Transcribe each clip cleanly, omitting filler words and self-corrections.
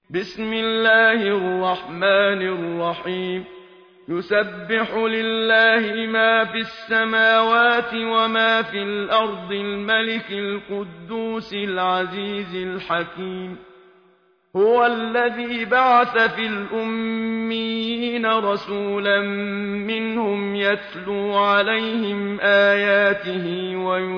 بسم الله الرحمن الرحيم يسبح لله ما في السماوات وما في الأرض الملك القدوس العزيز الحكيم هو الذي بعث في الأميين رسولا منهم يتلو عليهم آياته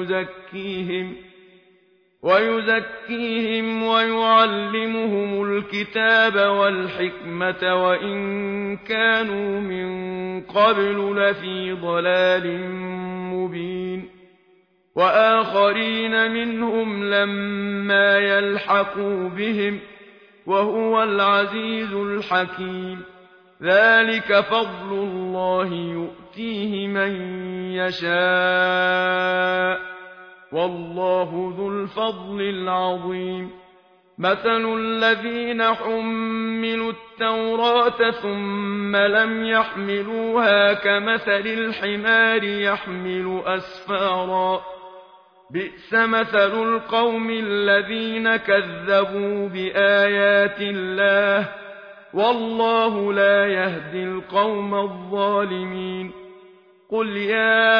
ويزكيهم ويعلمهم الكتاب والحكمة وإن كانوا من قبل لفي ضلال مبين وآخرين منهم لما يلحقوا بهم وهو العزيز الحكيم ذلك فضل الله يؤتيه من يشاء والله ذو الفضل العظيم مثل الذين حملوا التوراة ثم لم يحملوها كمثل الحمار يحمل أسفارا بئس مثل القوم الذين كذبوا بآيات الله والله لا يهدي القوم الظالمين قل يا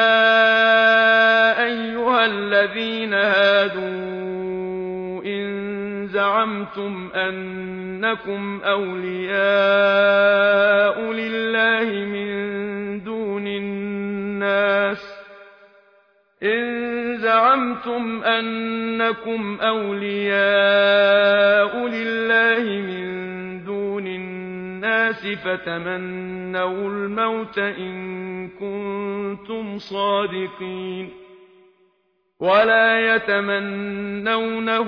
أيها الذين هادوا إن زعمتم أنكم أولياء لله من دون الناس فتمنوا الموت إن كنتم صادقين ولا يتمنونه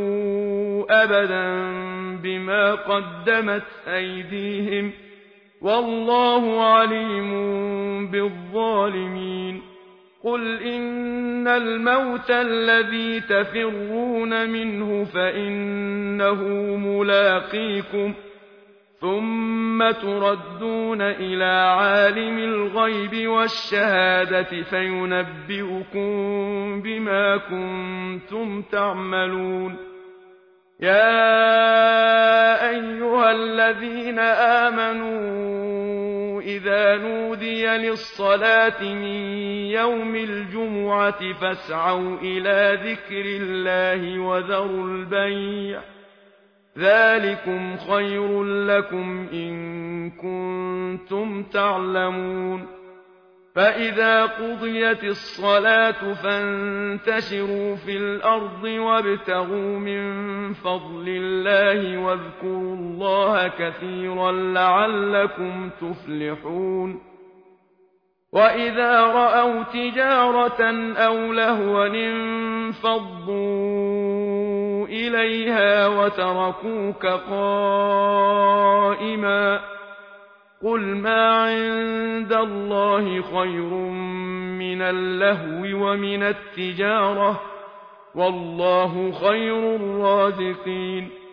أبدا بما قدمت أيديهم والله عليم بالظالمين قل إن الموت الذي تفرون منه فإنه ملاقيكم ثم تردون إلى عالم الغيب والشهادة فينبئكم بما كنتم تعملون يا أيها الذين آمنوا إذا نودي للصلاة من يوم الجمعة فاسعوا إلى ذكر الله وذروا البيع ذلكم خير لكم إن كنتم تعلمون فإذا قضيت الصلاة فانتشروا في الأرض وابتغوا من فضل الله واذكروا الله كثيرا لعلكم تفلحون وإذا رأوا تجارة أو لهوا انفضوا إليها وتركوك قائما قل ما عند الله خير من اللهو ومن التجارة والله خير الرازقين